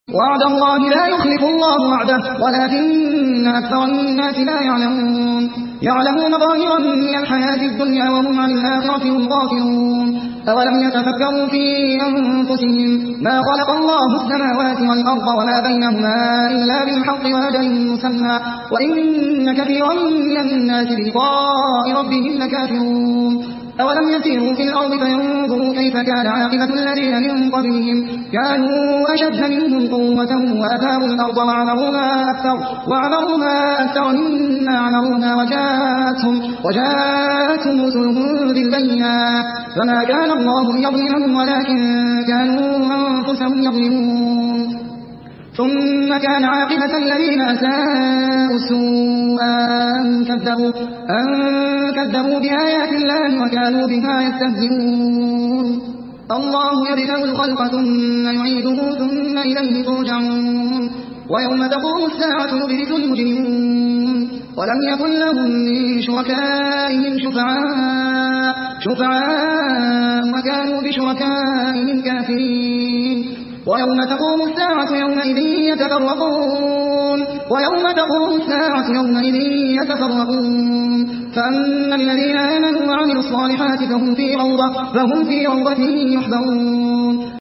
وعد الله لا يخلف الله وعده ولكن أكثر الناس لا يعلمون يعلمون ظاهرا من الحياة الدنيا وهم عن الآخرة هم غافلون أولم يتفكروا في أنفسهم ما خلق الله السماوات والأرض وما بينهما إلا بالحق وأجل مسمى وإن كثيرا من الناس بلقاء ربهم لكافرون أولم يسيروا في الأرض فينظروا كيف كان عاقبة الذين من قبلهم كانوا أشد منهم قوة وأثاروا الأرض وعمروها أكثر مما عمروها وجاءتهم رسلهم بالبينات فما كان الله ليظلمهم ولكن كانوا أنفسهم يظلمون ثم كان عاقبة الذين أساءوا السوء أن كذبوا بآيات الله وكانوا بها يستهزئون الله يبدأ الخلق ثم يعيده ثم إليه ترجعون ويوم تقوم الساعة يبرز المجرمون ولم يكن لهم من شركائهم شفعاء وكانوا بشركائهم كافرين ويوم تقوم الساعة يومئذ يتفرقون فأما الذين آمنوا وعملوا الصالحات فهم في روضة يحبرون